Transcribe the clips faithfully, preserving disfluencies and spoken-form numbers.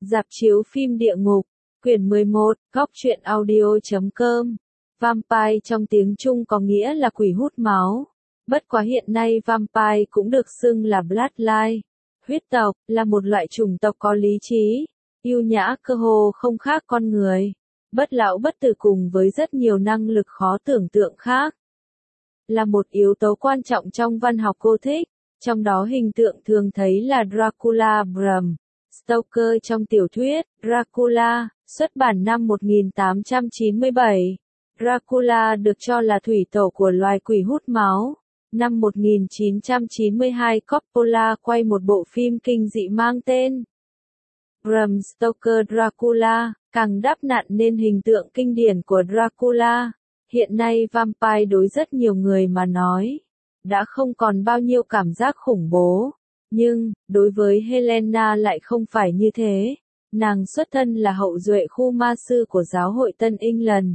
Rạp chiếu phim địa ngục, quyển mười một, góc truyện audio chấm com. Vampire trong tiếng Trung có nghĩa là quỷ hút máu. Bất quá hiện nay vampire cũng được xưng là bloodline, huyết tộc, là một loại chủng tộc có lý trí, yêu nhã cơ hồ không khác con người, bất lão bất tử cùng với rất nhiều năng lực khó tưởng tượng khác. Là một yếu tố quan trọng trong văn học Gothic, trong đó hình tượng thường thấy là Dracula Bram Stoker trong tiểu thuyết Dracula, xuất bản năm một nghìn tám trăm chín mươi bảy. Dracula được cho là thủy tổ của loài quỷ hút máu. Năm một nghìn chín trăm chín mươi hai, Coppola quay một bộ phim kinh dị mang tên Bram Stoker Dracula, càng đắp nặn nên hình tượng kinh điển của Dracula. Hiện nay vampire đối rất nhiều người mà nói, đã không còn bao nhiêu cảm giác khủng bố. Nhưng, đối với Helena lại không phải như thế. Nàng xuất thân là hậu duệ khu ma sư của giáo hội Tân England.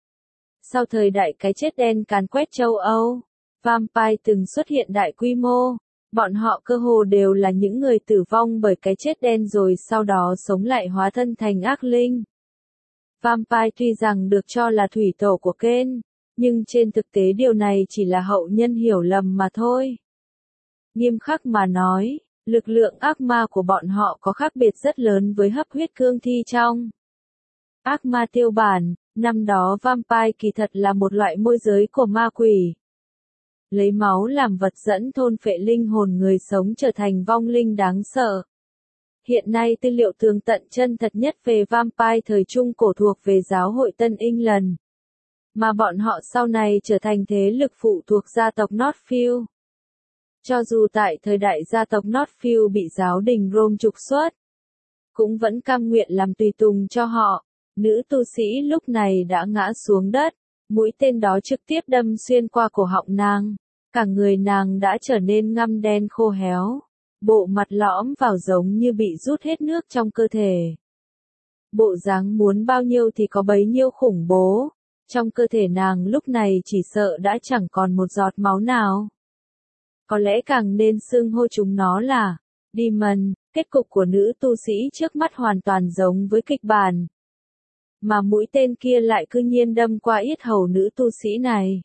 Sau thời đại cái chết đen càn quét châu Âu, vampire từng xuất hiện đại quy mô. Bọn họ cơ hồ đều là những người tử vong bởi cái chết đen rồi sau đó sống lại hóa thân thành ác linh. Vampire tuy rằng được cho là thủy tổ của Kane, nhưng trên thực tế điều này chỉ là hậu nhân hiểu lầm mà thôi. Nghiêm khắc mà nói, lực lượng ác ma của bọn họ có khác biệt rất lớn với hấp huyết cương thi trong ác ma tiêu bản. Năm đó vampire kỳ thật là một loại môi giới của ma quỷ, lấy máu làm vật dẫn thôn phệ linh hồn người sống trở thành vong linh đáng sợ. Hiện nay tư liệu tường tận chân thật nhất về vampire thời Trung cổ thuộc về giáo hội Tân England, mà bọn họ sau này trở thành thế lực phụ thuộc gia tộc Northfield. Cho dù tại thời đại gia tộc Northfield bị giáo đình Rome trục xuất, cũng vẫn cam nguyện làm tùy tùng cho họ. Nữ tu sĩ lúc này đã ngã xuống đất, mũi tên đó trực tiếp đâm xuyên qua cổ họng nàng. Cả người nàng đã trở nên ngăm đen khô héo, bộ mặt lõm vào giống như bị rút hết nước trong cơ thể. Bộ dáng muốn bao nhiêu thì có bấy nhiêu khủng bố, trong cơ thể nàng lúc này chỉ sợ đã chẳng còn một giọt máu nào. Có lẽ càng nên xưng hô chúng nó là Demon. Kết cục của nữ tu sĩ trước mắt hoàn toàn giống với kịch bản, mà mũi tên kia lại cư nhiên đâm qua yết hầu nữ tu sĩ này.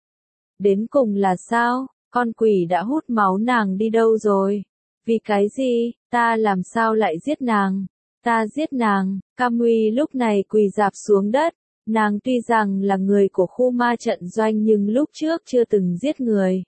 Đến cùng là sao? Con quỷ đã hút máu nàng đi đâu rồi? Vì cái gì? Ta làm sao lại giết nàng? Ta giết nàng. Camui lúc này quỳ rạp xuống đất. Nàng tuy rằng là người của khu ma trận doanh nhưng lúc trước chưa từng giết người.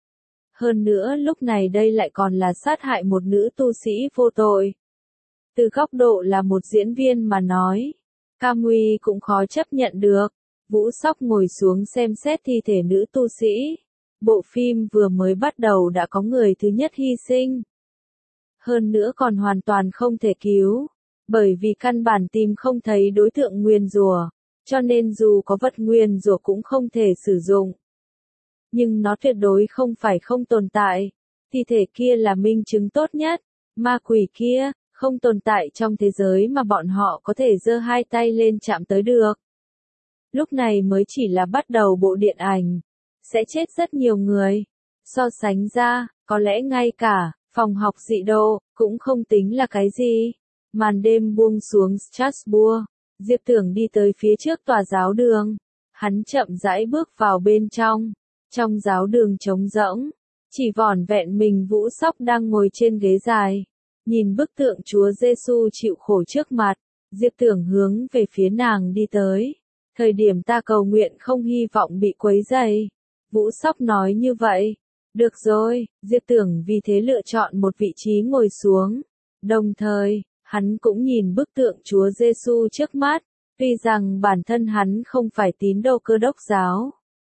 Hơn nữa lúc này đây lại còn là sát hại một nữ tu sĩ vô tội. Từ góc độ là một diễn viên mà nói, Camui cũng khó chấp nhận được. Vũ Sóc ngồi xuống xem xét thi thể nữ tu sĩ. Bộ phim vừa mới bắt đầu đã có người thứ nhất hy sinh. Hơn nữa còn hoàn toàn không thể cứu, bởi vì căn bản tìm không thấy đối tượng nguyền rủa, cho nên dù có vật nguyền rủa cũng không thể sử dụng. Nhưng nó tuyệt đối không phải không tồn tại. Thi thể kia là minh chứng tốt nhất. Ma quỷ kia không tồn tại trong thế giới mà bọn họ có thể giơ hai tay lên chạm tới được. Lúc này mới chỉ là bắt đầu bộ điện ảnh, sẽ chết rất nhiều người. So sánh ra, có lẽ ngay cả phòng học dị độ cũng không tính là cái gì. Màn đêm buông xuống Strasbourg, Diệp Tưởng đi tới phía trước tòa giáo đường. Hắn chậm rãi bước vào bên trong. Trong giáo đường trống rỗng, chỉ vỏn vẹn mình Vũ Sóc đang ngồi trên ghế dài, nhìn bức tượng Chúa Giêsu chịu khổ trước mặt. Diệp Tưởng hướng về phía nàng đi tới. Thời điểm ta cầu nguyện không hy vọng bị quấy rầy. Vũ Sóc nói như vậy. Được rồi, Diệp Tưởng vì thế lựa chọn một vị trí ngồi xuống. Đồng thời, hắn cũng nhìn bức tượng Chúa Giêsu trước mắt, tuy rằng bản thân hắn không phải tín đồ Cơ đốc giáo.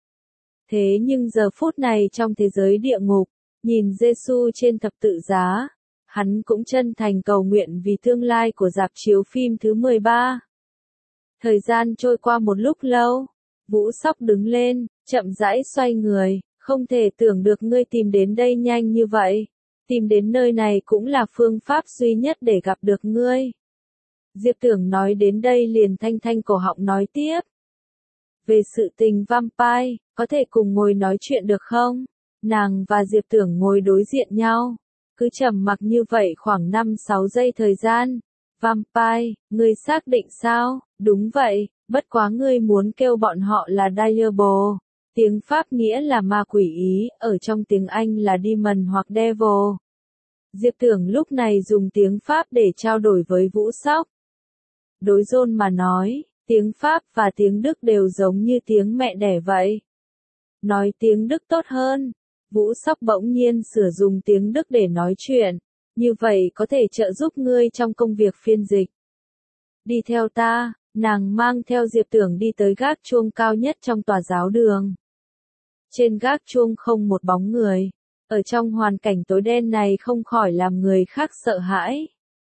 Thế nhưng giờ phút này trong thế giới địa ngục, nhìn Giêsu trên thập tự giá, hắn cũng chân thành cầu nguyện vì tương lai của rạp chiếu phim thứ mười ba. Thời gian trôi qua một lúc lâu, Vũ Sóc đứng lên, chậm rãi xoay người, không thể tưởng được ngươi tìm đến đây nhanh như vậy. Tìm đến nơi này cũng là phương pháp duy nhất để gặp được ngươi. Diệp Tưởng nói đến đây liền thanh thanh cổ họng nói tiếp. Về sự tình vampire, có thể cùng ngồi nói chuyện được không? Nàng và Diệp Tưởng ngồi đối diện nhau, cứ trầm mặc như vậy khoảng năm sáu giây thời gian. Vampire, ngươi xác định sao? Đúng vậy, bất quá ngươi muốn kêu bọn họ là Diable. Tiếng Pháp nghĩa là ma quỷ ý, ở trong tiếng Anh là Demon hoặc Devil. Diệp Tưởng lúc này dùng tiếng Pháp để trao đổi với Vũ Sóc. Đối John mà nói, tiếng Pháp và tiếng Đức đều giống như tiếng mẹ đẻ vậy. Nói tiếng Đức tốt hơn. Vũ Sóc bỗng nhiên sử dụng tiếng Đức để nói chuyện. Như vậy có thể trợ giúp ngươi trong công việc phiên dịch. Đi theo ta, nàng mang theo Diệp Tưởng đi tới gác chuông cao nhất trong tòa giáo đường. Trên gác chuông không một bóng người. Ở trong hoàn cảnh tối đen này không khỏi làm người khác sợ hãi.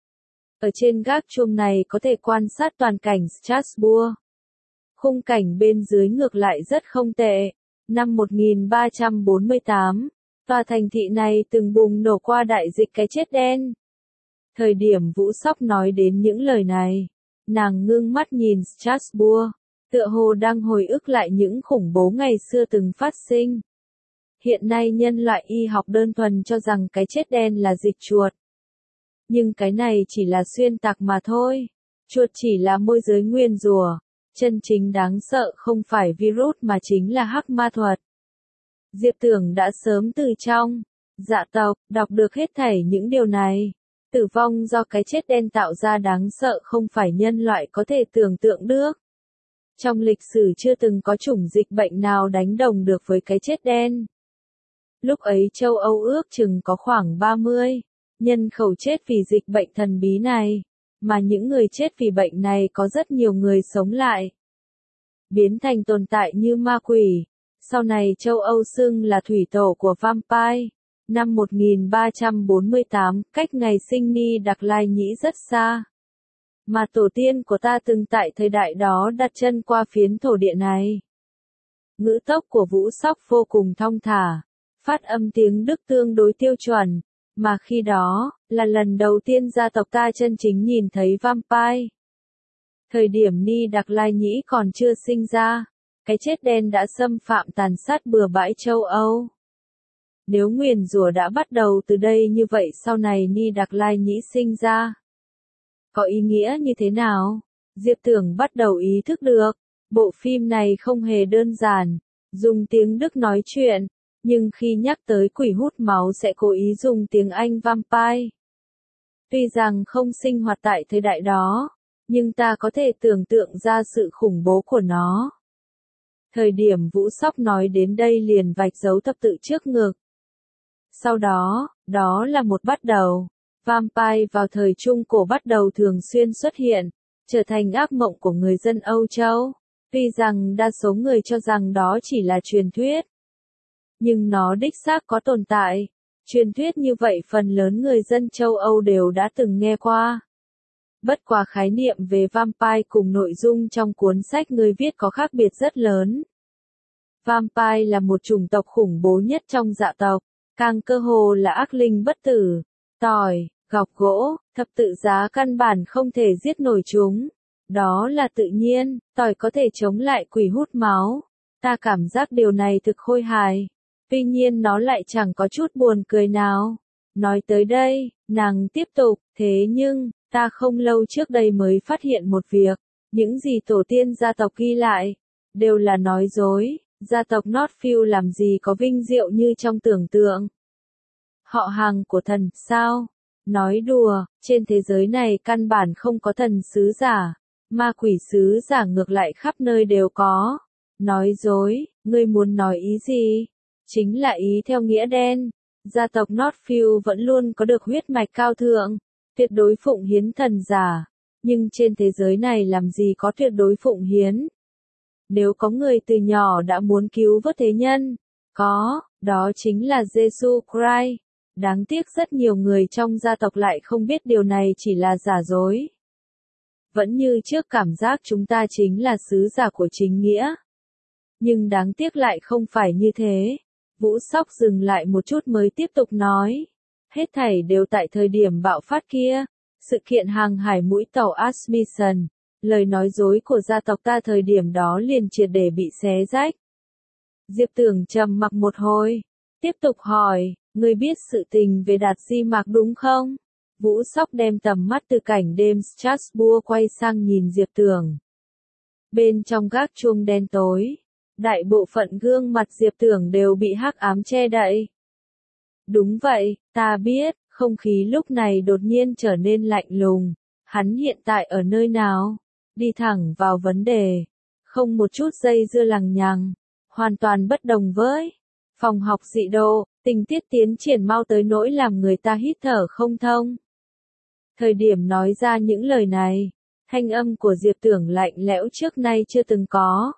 Ở trên gác chuông này có thể quan sát toàn cảnh Strasbourg. Khung cảnh bên dưới ngược lại rất không tệ. Năm một nghìn ba trăm bốn mươi tám, tòa thành thị này từng bùng nổ qua đại dịch cái chết đen. Thời điểm Vũ Sóc nói đến những lời này, nàng ngưng mắt nhìn Strasbourg, tựa hồ đang hồi ức lại những khủng bố ngày xưa từng phát sinh. Hiện nay nhân loại y học đơn thuần cho rằng cái chết đen là dịch chuột. Nhưng cái này chỉ là xuyên tạc mà thôi. Chuột chỉ là môi giới nguyền rủa. Chân chính đáng sợ không phải virus mà chính là hắc ma thuật. Diệp Tưởng đã sớm từ trong dạ tộc đọc được hết thảy những điều này. Tử vong do cái chết đen tạo ra đáng sợ không phải nhân loại có thể tưởng tượng được. Trong lịch sử chưa từng có chủng dịch bệnh nào đánh đồng được với cái chết đen. Lúc ấy châu Âu ước chừng có khoảng ba mươi nhân khẩu chết vì dịch bệnh thần bí này, mà những người chết vì bệnh này có rất nhiều người sống lại, biến thành tồn tại như ma quỷ. Sau này châu Âu xưng là thủy tổ của Vampire. Năm một nghìn ba trăm bốn mươi tám, cách ngày sinh Ni Đặc Lai Nhĩ rất xa. Mà tổ tiên của ta từng tại thời đại đó đặt chân qua phiến thổ địa này. Ngữ tốc của Vũ Sóc vô cùng thong thả, phát âm tiếng Đức tương đối tiêu chuẩn, mà khi đó, là lần đầu tiên gia tộc ta chân chính nhìn thấy Vampire. Thời điểm Ni Đặc Lai Nhĩ còn chưa sinh ra, cái chết đen đã xâm phạm tàn sát bừa bãi châu Âu. Nếu nguyền rủa đã bắt đầu từ đây như vậy sau này Ni Đặc Lai Nhĩ sinh ra, có ý nghĩa như thế nào? Diệp Tưởng bắt đầu ý thức được, bộ phim này không hề đơn giản, dùng tiếng Đức nói chuyện, nhưng khi nhắc tới quỷ hút máu sẽ cố ý dùng tiếng Anh Vampire. Tuy rằng không sinh hoạt tại thời đại đó, nhưng ta có thể tưởng tượng ra sự khủng bố của nó. Thời điểm Vũ Sóc nói đến đây liền vạch dấu thập tự trước ngực. Sau đó, đó là một bắt đầu. Vampire vào thời Trung Cổ bắt đầu thường xuyên xuất hiện, trở thành ác mộng của người dân Âu Châu. Tuy rằng đa số người cho rằng đó chỉ là truyền thuyết, nhưng nó đích xác có tồn tại. Truyền thuyết như vậy phần lớn người dân châu Âu đều đã từng nghe qua. Bất quá khái niệm về Vampire cùng nội dung trong cuốn sách người viết có khác biệt rất lớn. Vampire là một chủng tộc khủng bố nhất trong dạ tộc, càng cơ hồ là ác linh bất tử. Tỏi, gọc gỗ, thập tự giá căn bản không thể giết nổi chúng. Đó là tự nhiên, tỏi có thể chống lại quỷ hút máu. Ta cảm giác điều này thực khôi hài. Tuy nhiên nó lại chẳng có chút buồn cười nào. Nói tới đây, nàng tiếp tục, thế nhưng, ta không lâu trước đây mới phát hiện một việc. Những gì tổ tiên gia tộc ghi lại, đều là nói dối. Gia tộc Northfield làm gì có vinh diệu như trong tưởng tượng. Họ hàng của thần, sao? Nói đùa, trên thế giới này căn bản không có thần sứ giả. Ma quỷ sứ giả ngược lại khắp nơi đều có. Nói dối, ngươi muốn nói ý gì? Chính là ý theo nghĩa đen. Gia tộc Northfield vẫn luôn có được huyết mạch cao thượng, tuyệt đối phụng hiến thần giả. Nhưng trên thế giới này làm gì có tuyệt đối phụng hiến? Nếu có người từ nhỏ đã muốn cứu vớt thế nhân, có, đó chính là Jesus Christ. Đáng tiếc rất nhiều người trong gia tộc lại không biết điều này chỉ là giả dối. Vẫn như trước cảm giác chúng ta chính là sứ giả của chính nghĩa. Nhưng đáng tiếc lại không phải như thế. Vũ Sóc dừng lại một chút mới tiếp tục nói. Hết thảy đều tại thời điểm bạo phát kia. Sự kiện hàng hải mũi tàu Asmussen. Lời nói dối của gia tộc ta thời điểm đó liền triệt để bị xé rách. Diệp Tưởng trầm mặc một hồi. Tiếp tục hỏi, ngươi biết sự tình về Đạt Di Mạc đúng không? Vũ Sóc đem tầm mắt từ cảnh đêm Strasbourg quay sang nhìn Diệp Tưởng. Bên trong gác chuông đen tối, đại bộ phận gương mặt Diệp Tưởng đều bị hắc ám che đậy. Đúng vậy, ta biết, không khí lúc này đột nhiên trở nên lạnh lùng. Hắn hiện tại ở nơi nào? Đi thẳng vào vấn đề. Không một chút dây dưa lằng nhằng. Hoàn toàn bất đồng với phòng học dị độ, tình tiết tiến triển mau tới nỗi làm người ta hít thở không thông. Thời điểm nói ra những lời này, thanh âm của Diệp Tưởng lạnh lẽo trước nay chưa từng có.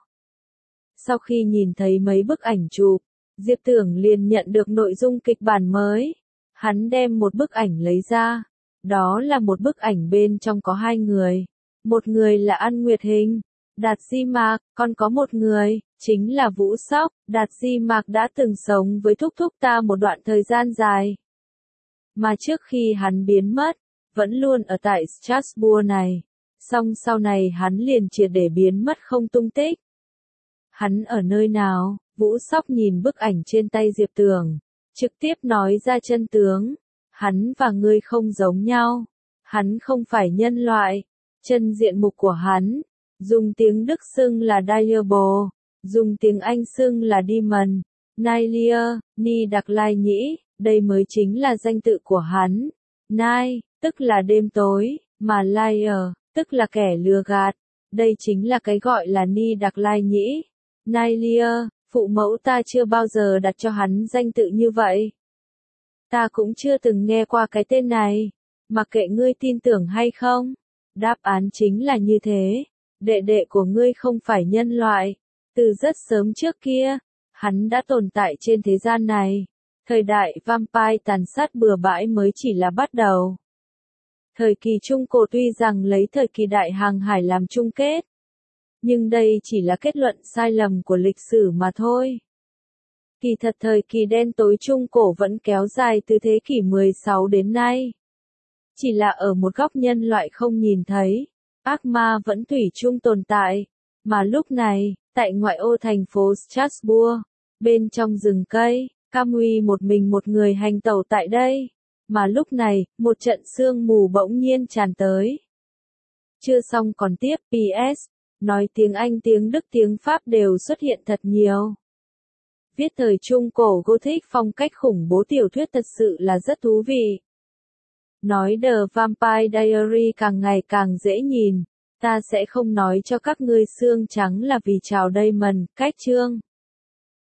Sau khi nhìn thấy mấy bức ảnh chụp, Diệp Tưởng liền nhận được nội dung kịch bản mới. Hắn đem một bức ảnh lấy ra. Đó là một bức ảnh bên trong có hai người. Một người là An Nguyệt Hình, Đạt Di Mạc, còn có một người, chính là Vũ Sóc. Đạt Di Mạc đã từng sống với thúc thúc ta một đoạn thời gian dài. Mà trước khi hắn biến mất, vẫn luôn ở tại Strasbourg này. Song sau này hắn liền triệt để biến mất không tung tích. Hắn ở nơi nào? Vũ Sóc nhìn bức ảnh trên tay Diệp Tưởng, trực tiếp nói ra chân tướng. Hắn và ngươi không giống nhau. Hắn không phải nhân loại. Chân diện mục của hắn, dùng tiếng Đức xưng là Diable, dùng tiếng Anh xưng là Demon, Nailia, Ni Đặc Lai Nhĩ, đây mới chính là danh tự của hắn. Nai, tức là đêm tối, mà Liar, tức là kẻ lừa gạt. Đây chính là cái gọi là Ni Đặc Lai Nhĩ. Nailia, phụ mẫu ta chưa bao giờ đặt cho hắn danh tự như vậy. Ta cũng chưa từng nghe qua cái tên này, mặc kệ ngươi tin tưởng hay không. Đáp án chính là như thế. Đệ đệ của ngươi không phải nhân loại. Từ rất sớm trước kia, hắn đã tồn tại trên thế gian này. Thời đại vampire tàn sát bừa bãi mới chỉ là bắt đầu. Thời kỳ Trung Cổ tuy rằng lấy thời kỳ đại hàng hải làm chung kết, nhưng đây chỉ là kết luận sai lầm của lịch sử mà thôi. Kỳ thật thời kỳ đen tối Trung Cổ vẫn kéo dài từ thế kỷ mười sáu đến nay. Chỉ là ở một góc nhân loại không nhìn thấy, ác ma vẫn thủy chung tồn tại. Mà lúc này, tại ngoại ô thành phố Strasbourg, bên trong rừng cây, Camus một mình một người hành tẩu tại đây. Mà lúc này, một trận sương mù bỗng nhiên tràn tới. Chưa xong còn tiếp, pê ét, nói tiếng Anh tiếng Đức tiếng Pháp đều xuất hiện thật nhiều. Viết thời Trung Cổ Gothic phong cách khủng bố tiểu thuyết thật sự là rất thú vị. Nói The Vampire Diary càng ngày càng dễ nhìn. Ta sẽ không nói cho các ngươi xương trắng là vì chào Damon, cách chương.